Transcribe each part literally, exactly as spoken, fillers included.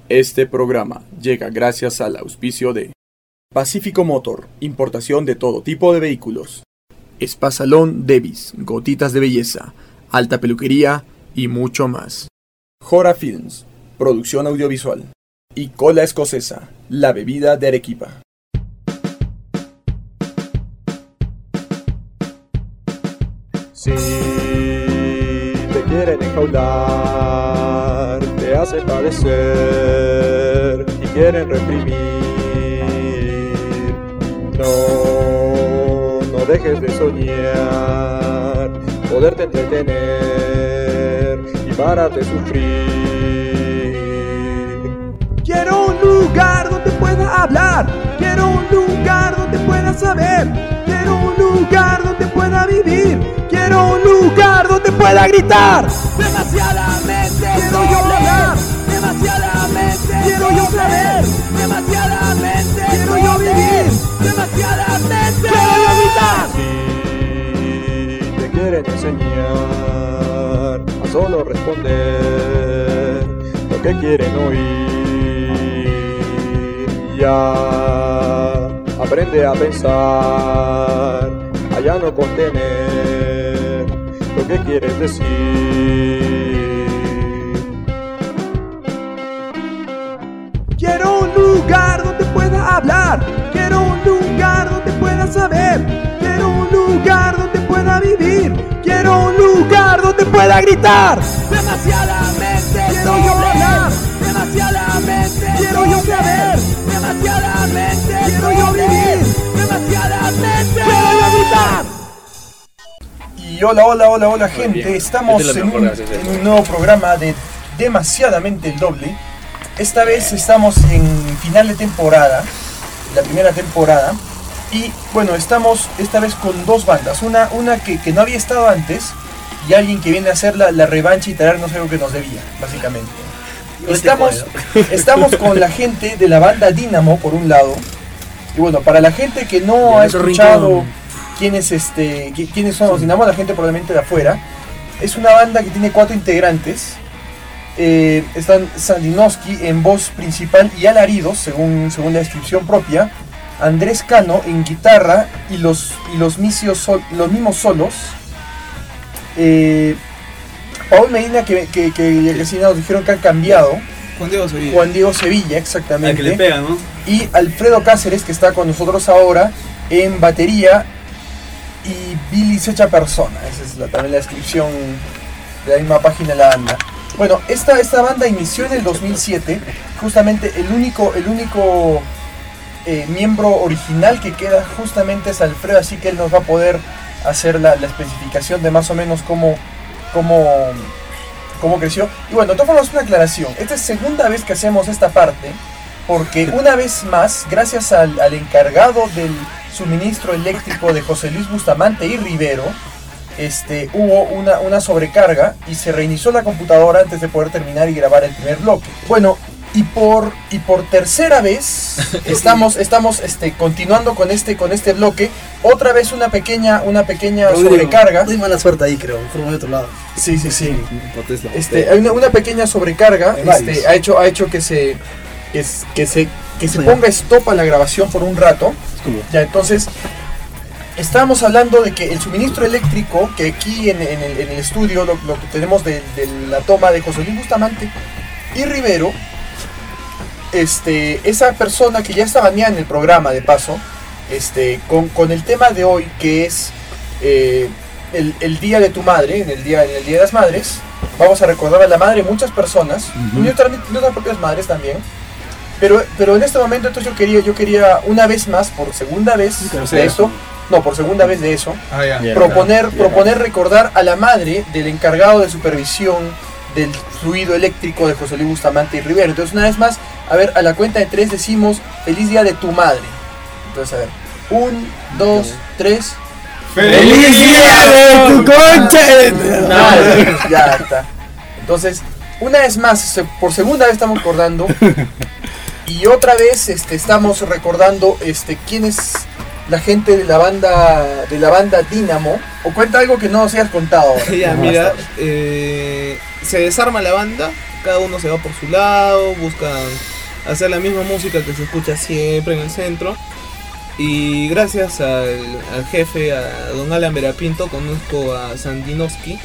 Este programa llega gracias al auspicio de Pacífico Motor, importación de todo tipo de vehículos. Spa Salón Davis, gotitas de belleza, alta peluquería y mucho más. Jora Films, producción audiovisual. Y Cola Escocesa, la bebida de Arequipa. Si te quieren enjaular, te hacen padecer y quieren reprimir. No, no dejes de soñar, poderte entretener y parar de sufrir. Quiero un lugar donde pueda hablar, quiero un lugar donde pueda saber, quiero un lugar donde pueda vivir, quiero un lugar donde pueda gritar. Demasiadamente quiero yo hablar, demasiadamente quiero yo saber, demasiadamente quiero yo vivir, demasiadamente quiero yo gritar. Si te quieren enseñar a solo responder lo que quieren oír, ya aprende a pensar, a ya no contener lo que quieres decir. Quiero un lugar donde pueda hablar, quiero un lugar donde pueda saber, quiero un lugar donde pueda vivir, quiero un lugar donde pueda gritar. Demasiadamente quiero yo hablar, demasiadamente quiero yo saber, demasiadamente quiero yo vivir, demasiadamente quiero yo gritar. Y hola, hola, hola, hola gente, estamos en un, en un nuevo programa de Demasiadamente el Doble. Esta vez estamos en final de temporada, la primera temporada. Y bueno, estamos esta vez con dos bandas, una, una que, que no había estado antes y alguien que viene a hacer la, la revancha y traernos algo que nos debía, básicamente. Estamos, estamos con la gente de la banda Dynamo por un lado. Y bueno, para la gente que no ha escuchado quiénes, este, quiénes son los Dynamo, la gente probablemente de afuera, es una banda que tiene cuatro integrantes. Eh, están Sandinowski en voz principal y alaridos, según, según la descripción propia, Andrés Cano en guitarra y los, y los, misios sol, los mismos solos, eh, Paul Medina, que, que, que, que sí nos dijeron que han cambiado, Juan Diego Sevilla, Juan Diego Sevilla, exactamente, al que le pega, ¿no? Y Alfredo Cáceres, que está con nosotros ahora en batería, y Billy Secha Persona. Esa es la, también la descripción de la misma página de la banda. Bueno, esta, esta banda inició en el dos mil siete, justamente el único, el único eh, miembro original que queda justamente es Alfredo, así que él nos va a poder hacer la, la especificación de más o menos cómo, cómo, cómo creció. Y bueno, de todas formas, una aclaración, esta es segunda vez que hacemos esta parte, porque una vez más, gracias al, al encargado del suministro eléctrico de José Luis Bustamante y Rivero, Este, hubo una, una sobrecarga y se reinició la computadora antes de poder terminar y grabar el primer bloque. Bueno, y por, y por tercera vez estamos, estamos este, continuando con este, con este bloque. Otra vez una pequeña, una pequeña Rodrigo, sobrecarga. hay mala suerte ahí, creo, fuimos de otro lado. Sí, sí, sí. Protesta. Este, hay una, una pequeña sobrecarga este, ha hecho, ha hecho que se, que, que se, que se ponga stop a la grabación por un rato. Ya, entonces estábamos hablando de que el suministro eléctrico, que aquí en, en, el, en el estudio lo, lo que tenemos de, de la toma de José Luis Bustamante y Rivero, este, esa persona que ya está baneada en el programa de paso, este, con, con el tema de hoy, que es eh, el, el día de tu madre, en el día, en el día de las madres, vamos a recordar a la madre de muchas personas, uh-huh. y nuestras, nuestras propias madres también. Pero, pero en este momento entonces yo quería, yo quería una vez más, por segunda vez de eso, no, por segunda vez de eso, ah, ya. Yeah, proponer, yeah. proponer recordar a la madre del encargado de supervisión del fluido eléctrico de José Luis Bustamante y Rivero. Entonces una vez más, a ver, a la cuenta de tres decimos feliz día de tu madre. Entonces a ver, un, dos, tres. ¡Feliz día de tu concha! Madre, ya está. Entonces, una vez más, por segunda vez estamos recordando. Y otra vez este, estamos recordando este, quién es la gente de la banda de la banda Dynamo. O cuenta algo que no nos hayas contado ahora. Ya, mira, eh, se desarma la banda cada uno se va por su lado, buscan hacer la misma música que se escucha siempre en el centro. Y gracias al, al jefe, a don Alan Verapinto, conozco a Sandinowski,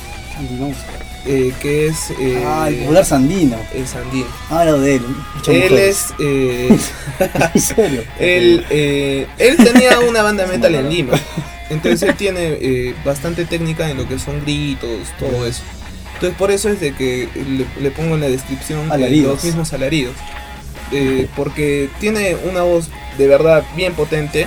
eh, que es... Eh, ah, el popular Sandino. El Sandino. Ah, lo de él. Él es... Eh, ¿En serio? Él, eh, él tenía una banda metal en Lima. Entonces él tiene eh, bastante técnica en lo que son gritos, todo eso. Entonces por eso es de que le, le pongo en la descripción alaridos. Los mismos alaridos. Eh, porque tiene una voz de verdad bien potente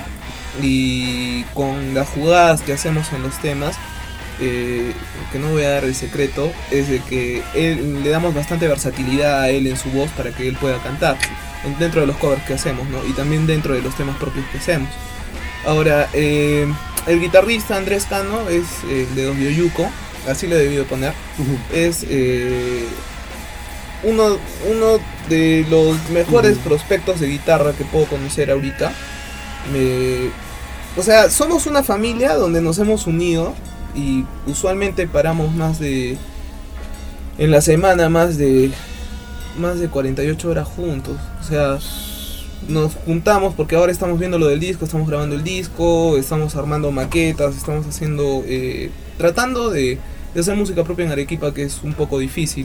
y con las jugadas que hacemos en los temas, eh, que no voy a dar el secreto, es de que él, le damos bastante versatilidad a él en su voz para que él pueda cantar dentro de los covers que hacemos, ¿no? Y también dentro de los temas propios que hacemos. Ahora, eh, el guitarrista Andrés Cano es eh, de Dos Yoyuco, así le he debido poner. Uh-huh. Es eh, uno, uno de los mejores uh-huh. prospectos de guitarra que puedo conocer ahorita. Me, o sea, somos una familia donde nos hemos unido y usualmente paramos más de... En la semana más de... Más de cuarenta y ocho horas juntos. O sea, nos juntamos porque ahora estamos viendo lo del disco, estamos grabando el disco, estamos armando maquetas, estamos haciendo... Eh, tratando de, de hacer música propia en Arequipa, que es un poco difícil.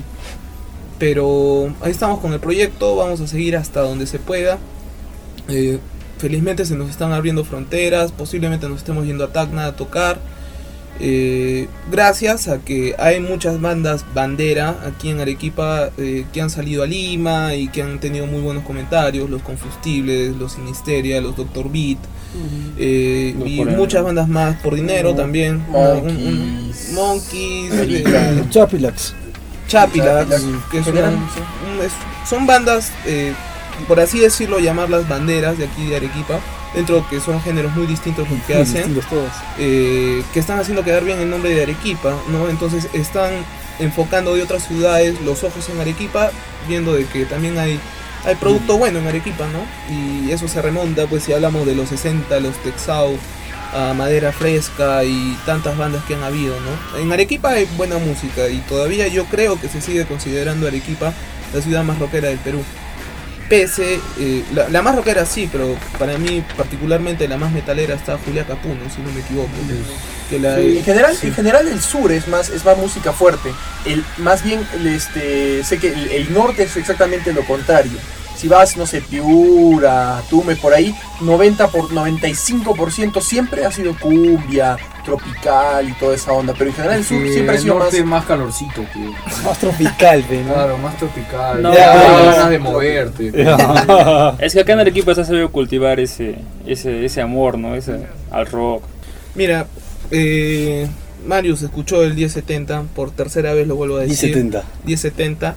Pero ahí estamos con el proyecto, vamos a seguir hasta donde se pueda. Eh, felizmente se nos están abriendo fronteras, posiblemente nos estemos yendo a Tacna a tocar. Eh, gracias a que hay muchas bandas bandera aquí en Arequipa eh, que han salido a Lima y que han tenido muy buenos comentarios, los Confustibles, los Sinisteria, los Doctor Beat, uh-huh. eh, no, y muchas bandas más por dinero uh-huh. también. Monkeys, Monkeys, eh, Chapilax, Chapilax, que son, son bandas, eh, por así decirlo, llamarlas banderas de aquí de Arequipa. Dentro que son géneros muy distintos los que muy hacen, todos. Eh, que están haciendo quedar bien el nombre de Arequipa, ¿no? Entonces están enfocando de otras ciudades los ojos en Arequipa, viendo de que también hay, hay producto bueno en Arequipa, ¿no? Y eso se remonta, pues si hablamos de los sesenta, los Texao, a Madera Fresca y tantas bandas que han habido, ¿no? En Arequipa hay buena música y todavía yo creo que se sigue considerando Arequipa la ciudad más rockera del Perú. Pese, eh, la, la más rockera sí, pero para mí particularmente la más metalera está Julia Capuno, si no me equivoco. Que la, sí, en general, sí. en general el sur es más, es más música fuerte. El, más bien, este, sé que el, el norte es exactamente lo contrario. Si vas, no sé, Piura, Tume, por ahí, noventa por noventa y cinco por ciento siempre ha sido cumbia, tropical y toda esa onda, pero en general el sur sí, siempre ha sido norte más... más calorcito, que... más tropical, ¿no? Claro, más tropical. No, ya, no, ganas no. de moverte. Es que acá en Arequipa se ha sabido cultivar ese, ese, ese amor, ¿no? Ese, al rock. Mira, eh, Marius escuchó el diez setenta, por tercera vez lo vuelvo a decir. diez setenta. diez setenta.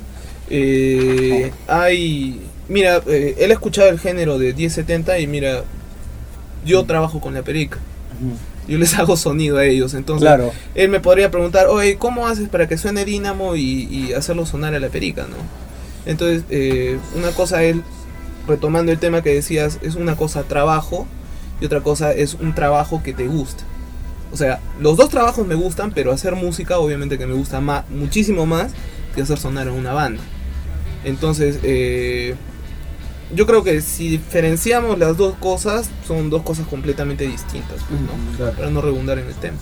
Eh, oh. Hay... Mira, eh, él ha escuchado el género de diez setenta y mira, yo trabajo con la perica. Uh-huh. Yo les hago sonido a ellos, entonces claro. Él me podría preguntar, oye, ¿cómo haces para que suene Dynamo y, y hacerlo sonar a la perica, no? Entonces, eh, una cosa es, retomando el tema que decías, es una cosa trabajo y otra cosa es un trabajo que te gusta. O sea, los dos trabajos me gustan, pero hacer música obviamente que me gusta más, muchísimo más que hacer sonar a una banda. Entonces, eh... yo creo que si diferenciamos las dos cosas, son dos cosas completamente distintas, pues, ¿no? Claro. Para no redundar en el tema.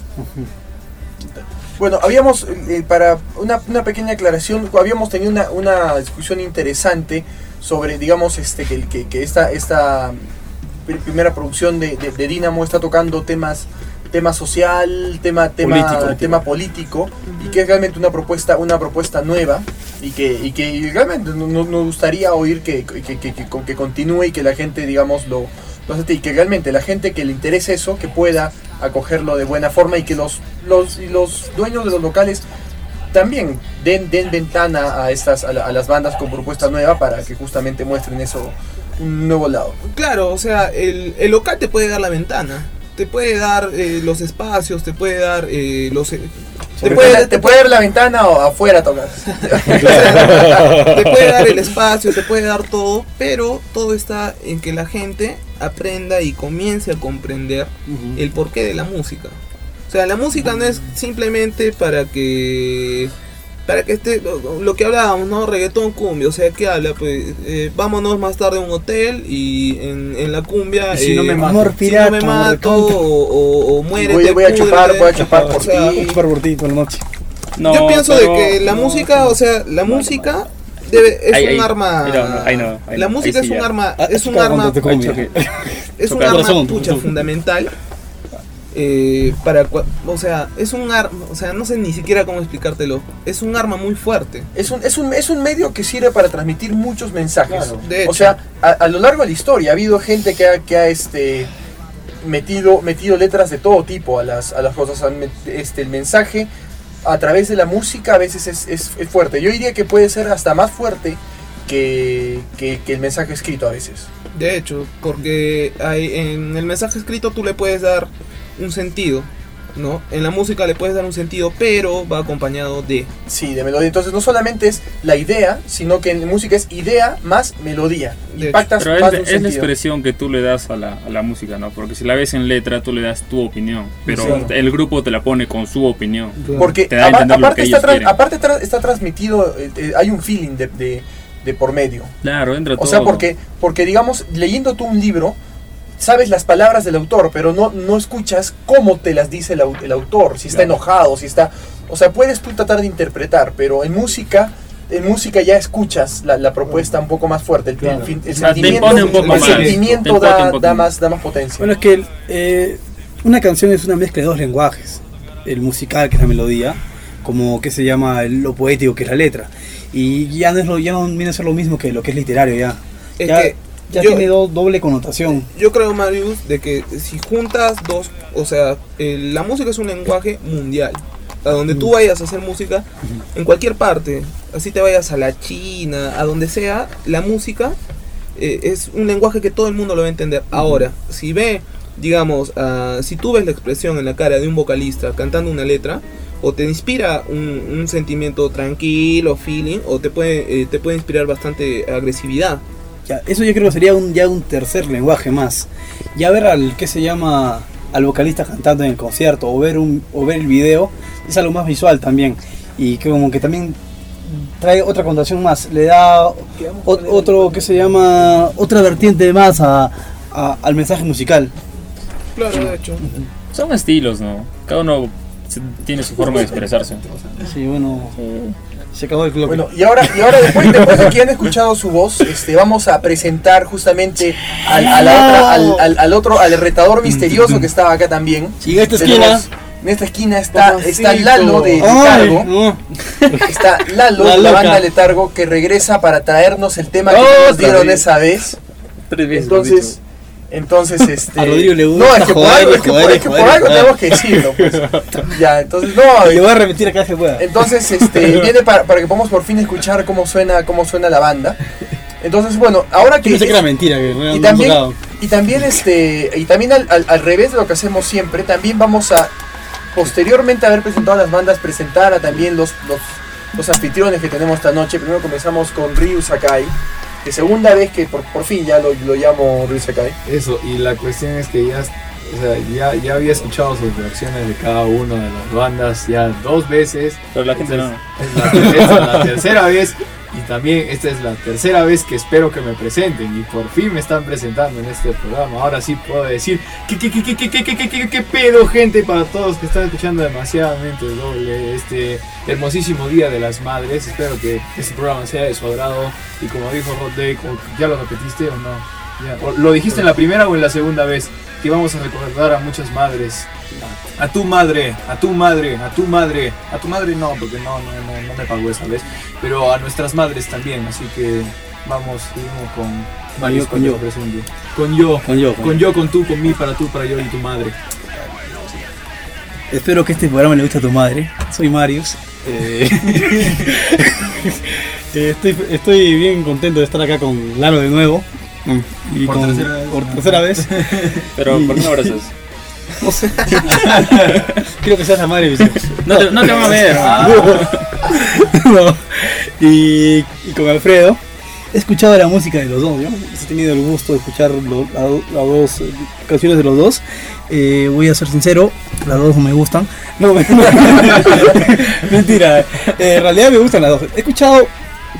Bueno, habíamos, eh, para una, una pequeña aclaración, habíamos tenido una, una discusión interesante sobre, digamos, este que, que, que esta, esta primera producción de, de, de Dynamo está tocando temas tema social, tema tema político, tema político uh-huh. y que es realmente una propuesta una propuesta nueva y que y que realmente nos, nos gustaría oír que que, que, que, que continúe y que la gente, digamos, lo, lo acepte y que realmente la gente que le interese eso, que pueda acogerlo de buena forma y que los los los dueños de los locales también den den ventana a estas a, la, a las bandas con propuesta nueva para que justamente muestren eso, un nuevo lado. Claro, o sea, el, el local te puede dar la ventana, te puede dar eh, los espacios, te puede dar eh, los... Eh, te, puede, te puede dar la ventana o afuera tocas. Te puede dar el espacio, te puede dar todo, pero todo está en que la gente aprenda y comience a comprender uh-huh. el porqué de la música. O sea, la música no es simplemente para que para que esté lo, lo que hablábamos, ¿no? Reggaetón, cumbia, o sea, ¿qué habla? Pues eh, vámonos más tarde a un hotel y en, en la cumbia Y si eh, no me mato. amor pirata, si no me mato o, o, o muérete, Voy, voy a púdrete. chupar, voy a chupar por O sea, ti. Chupar por ti toda la noche. No, yo pienso pero- de que la no, música, o sea, la música debe, es Ahí, un ahí. arma. Ahí no, ahí no, ahí la no, música ahí sí es un ya. arma, Ah, es un chupa arma, cuando te Ay, cumbia. choque. es un Choca. arma Corazón, pucha corazón. fundamental. Eh, para, cua- o sea, es un arma, o sea, no sé ni siquiera cómo explicártelo. Es un arma muy fuerte. Es un, es, un, es un medio que sirve para transmitir muchos mensajes. Claro. De hecho. O sea, a, a lo largo de la historia ha habido gente que ha, que ha este, metido, metido letras de todo tipo a las, a las cosas. Han met- Este, el mensaje a través de la música a veces es, es, es fuerte. Yo diría que puede ser hasta más fuerte que, que, que el mensaje escrito a veces. De hecho, porque hay, en el mensaje escrito tú le puedes dar un sentido, ¿no? En la música le puedes dar un sentido, pero va acompañado de... Sí, de melodía. Entonces no solamente es la idea, sino que en música es idea más melodía. De Impactas Pero más es, de la- un es la sentido. expresión que tú le das a la, a la música, ¿no? Porque si la ves en letra, tú le das tu opinión. Pero Exacto. el grupo te la pone con su opinión. Porque Te da a apa- entender lo aparte, que está, ellos tra- quieren. aparte tra- está transmitido, eh, eh, hay un feeling de, de, de por medio. Claro, entra O todo. sea, porque, porque digamos, leyendo tú un libro, sabes las palabras del autor, pero no, no escuchas cómo te las dice el, au- el autor, si está Claro. enojado, si está... O sea, puedes tú tratar de interpretar, pero en música... En música ya escuchas la, la propuesta un poco más fuerte, el, Claro. el fin- el O sea, te sentimiento, impone un poco el más, te sentimiento impone da, un poco da más. más, da más potencia. Bueno, es que eh, una canción es una mezcla de dos lenguajes. El musical, que es la melodía, como que se llama el- lo poético, que es la letra. Y ya no, es lo, ya no viene a ser lo mismo que lo que es literario ya. Es ya que ya yo- tiene do- doble connotación. Yo creo, Marius, de que si juntas dos, o sea, el- la música es un lenguaje mundial. A donde tú vayas a hacer música, en cualquier parte, así te vayas a la China, a donde sea, la música eh, es un lenguaje que todo el mundo lo va a entender. Ahora, si ve, digamos, ah, si tú ves la expresión en la cara de un vocalista cantando una letra, o te inspira un, un sentimiento tranquilo, feeling, o te puede, eh, te puede inspirar bastante agresividad. Ya, eso yo creo que sería un, ya un tercer lenguaje más. Ya ver al que se llama al vocalista cantando en el concierto o ver un o ver el video es algo más visual también y que como que también trae otra connotación más, le da o- otro que se llama otra vertiente más a, a- al mensaje musical. Claro, de hecho. Son estilos, ¿no? Cada uno se- tiene su forma de expresarse. Sí, bueno, se acabó el clock. Bueno, y ahora, y ahora después, después de que han escuchado su voz, este, vamos a presentar justamente al, a la otra, al, al, al otro, al retador misterioso que estaba acá también. Y en esta Tenemos- esquina, En esta esquina está, Papacito. está Lalo de ¡ay! Letargo. No. Está Lalo, La la, loca. banda Letargo, que regresa para traernos el tema que Otra nos dieron vez. esa vez. Tres veces lo he Entonces, entonces este. A Rodrigo le gusta no, es que por joder, algo, es que por, joder, es que por joder, algo joder. tenemos que decirlo, pues. Ya, entonces, no. Le voy a repetir acá que se pueda. Entonces, este, viene para, para que podamos por fin escuchar cómo suena, cómo suena la banda. Entonces, bueno, ahora Yo que. pensé que era mentira, que me y han también, tocado. y también este, y también al, al, al revés de lo que hacemos siempre, también vamos a, posteriormente a haber presentado las bandas, presentar a también los, los, los anfitriones que tenemos esta noche. Primero comenzamos con Ryu Sakai, que segunda vez que por, por fin ya lo, lo llamo Ryu Sakai. Eso, y la cuestión es que ya, o sea, ya, ya había escuchado sus versiones de cada una de las bandas ya dos veces. Pero la gente Esta no. Es, es la, esta es la tercera vez. Y también esta es la tercera vez que espero que me presenten. Y por fin me están presentando en este programa. Ahora sí puedo decir ¿Qué, qué, qué, qué, qué, qué, qué, qué, qué, qué pedo, gente? Para todos que están escuchando demasiadamente doble este hermosísimo Día de las Madres. Espero que este programa sea de su agrado. Y como dijo Hot Day, ¿ya lo repetiste o no? Ya. ¿O ¿Lo dijiste en la primera o en la segunda vez? Que vamos a recordar a muchas madres. A tu madre, a tu madre, a tu madre, a tu madre no, porque no, no, no, no me pagó esa vez, pero a nuestras madres también, así que vamos, seguimos con Marius con yo. cuando se presente. Con yo, Con yo, con con yo, con tú, con mí, para tú, para yo y tu madre. Espero que este programa le guste a tu madre. Soy Marius. Eh, eh, estoy, estoy bien contento de estar acá con Lalo de nuevo. Y Por con- tercera vez. por tercera vez. Pero, Y- ¿por qué no abrazas? No sé. Quiero que seas la madre de mis hijos. No te, no te van a ver. No. y, y con Alfredo. he escuchado la música de los dos, ¿no? He tenido el gusto de escuchar lo, la, las dos eh, canciones de los dos. Eh, voy a ser sincero, las dos no me gustan. No, me, mentira, eh, en realidad me gustan las dos. He escuchado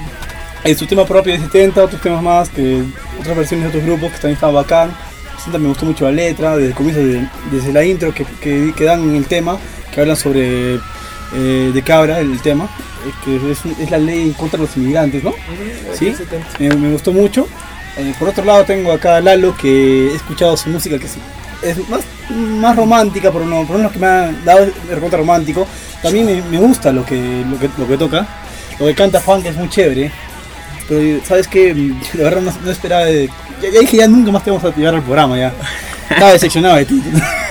eh, su tema propio de setenta, otros temas más, que otras versiones de otros grupos que también estaban bacán. setenta me gustó mucho la letra, desde el comienzo, de, desde la intro que, que, que dan en el tema, que hablan sobre eh, de Cabra, el tema, eh, que es, es la ley contra los inmigrantes, ¿no? Sí, me, me gustó mucho. Eh, por otro lado tengo acá a Lalo, que he escuchado su música, que es, es más, más romántica, por lo menos que me ha dado el recontra romántico. También me, me gusta lo que, lo, que, lo que toca, lo que canta Juan, que es muy chévere. Pero sabes que la verdad no, no esperaba de, ya, ya dije ya nunca más te vamos a llevar al programa ya. Estaba decepcionado de ti.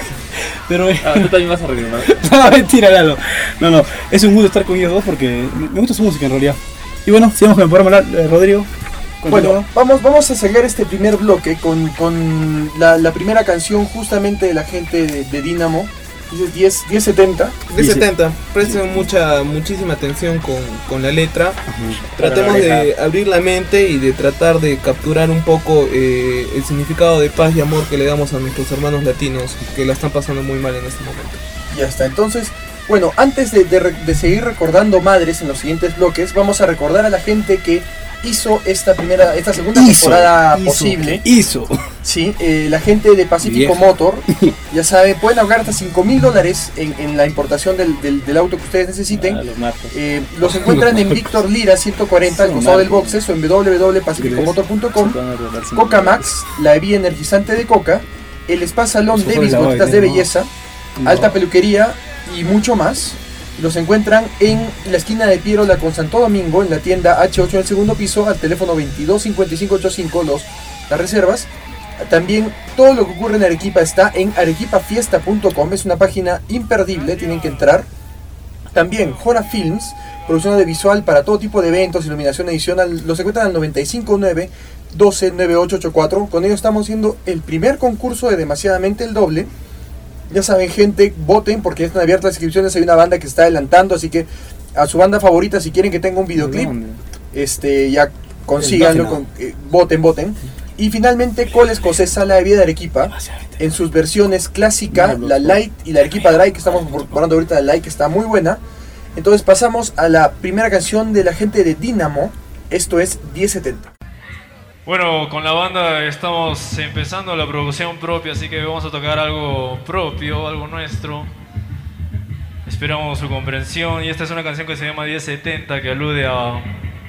Pero ah, tú también vas a reclamar. No, mentira, Lalo. No, no, es un gusto estar con ellos dos porque me gusta su música en realidad. Y bueno, sigamos con el programa, eh, Rodrigo. Bueno, vamos, vamos a seguir este primer bloque con, con la, la primera canción justamente de la gente de, de Dynamo. diez setenta. diez setenta, presten mucha, muchísima atención con, con la letra. Uh-huh. Tratemos de abrir la mente y de tratar de capturar un poco eh, el significado de paz y amor que le damos a nuestros hermanos latinos que la están pasando muy mal en este momento. Ya está, entonces, bueno, antes de, de, de seguir recordando madres en los siguientes bloques, vamos a recordar a la gente que hizo esta primera, esta segunda hizo, temporada hizo, posible. Hizo. Sí, eh, la gente de Pacífico Vieja. Motor, ya saben, pueden ahorrar hasta cinco mil dólares en, en la importación del, del, del auto que ustedes necesiten. Ah, los, eh, los encuentran en Víctor Lira ciento cuarenta, al costado del Boxes, o en w w w punto pacifico motor punto com. Coca Max, la bebida energizante de Coca, el Spa Salón Davis, gotitas de belleza, no. Alta peluquería y mucho más. Los encuentran en la esquina de Pierola con Santo Domingo, en la tienda hache ocho en el segundo piso, al teléfono veintidós cincuenta y cinco ochenta y cinco, los, las reservas. También todo lo que ocurre en Arequipa está en arequipa fiesta punto com, es una página imperdible, tienen que entrar. También Jora Films, producción audiovisual para todo tipo de eventos, iluminación adicional, los encuentran al noventa y cinco nueve doce noventa y ocho ochenta y cuatro. Con ellos estamos haciendo el primer concurso de Demasiadamente el Doble. Ya saben, gente, voten porque están abiertas las inscripciones. Hay una banda que está adelantando, así que a su banda favorita, si quieren que tenga un videoclip, este ya consíganlo, con, eh, voten, voten. Y finalmente, Cola Escocesa, la bebida de Arequipa, en sus versiones clásica, la Light y la Arequipa Dry, que estamos probando ahorita, la Light, que está muy buena. Entonces pasamos a la primera canción de la gente de Dynamo, esto es diez setenta. Bueno, con la banda estamos empezando la producción propia, así que vamos a tocar algo propio, algo nuestro. Esperamos su comprensión, y esta es una canción que se llama diez setenta, que alude a...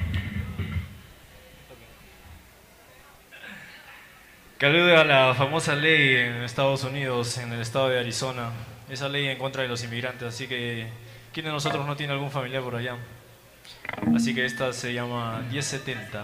que alude a la famosa ley en Estados Unidos, en el estado de Arizona. Esa ley en contra de los inmigrantes, así que ¿quién de nosotros no tiene algún familiar por allá? Así que esta se llama diez setenta.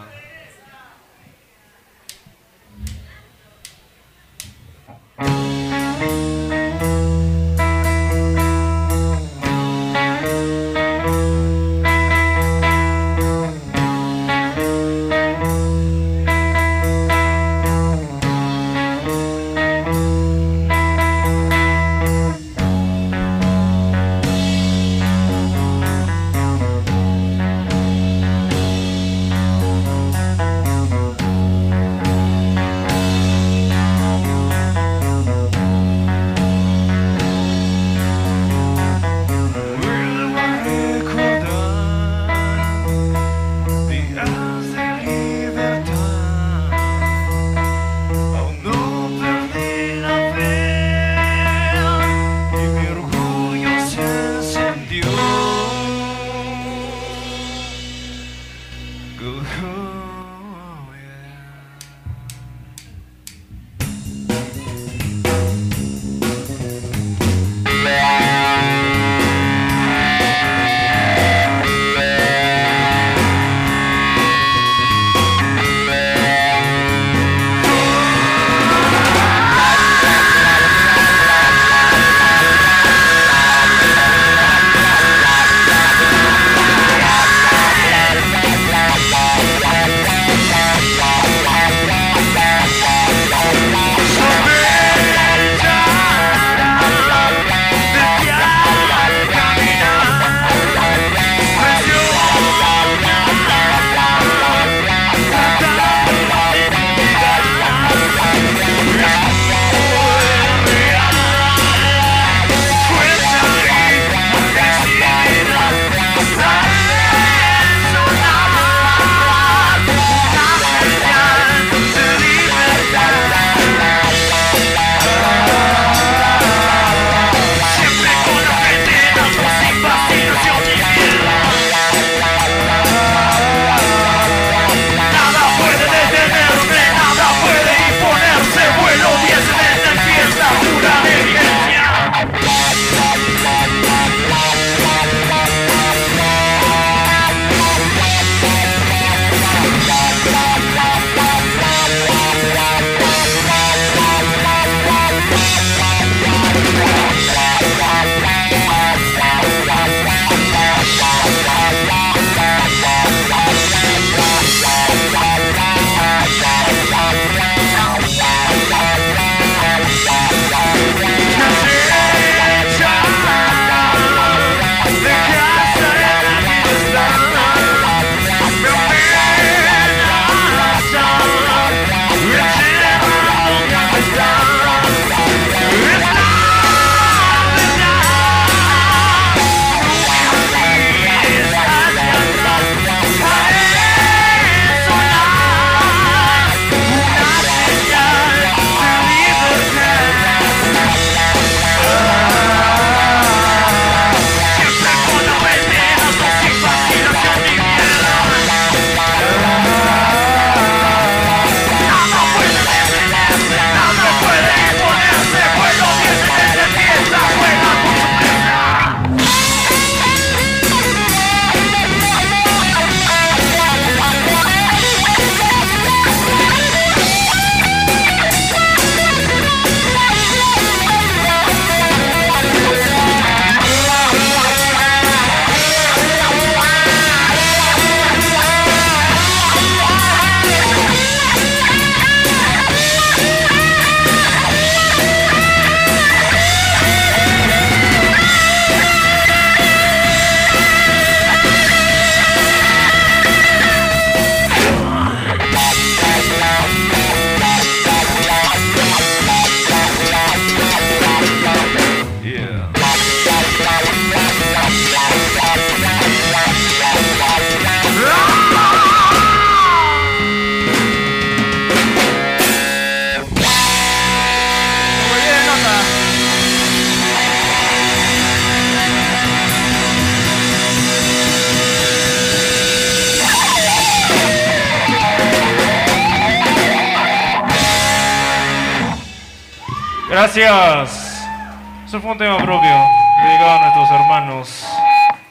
Gracias. Eso fue un tema propio, dedicado a nuestros hermanos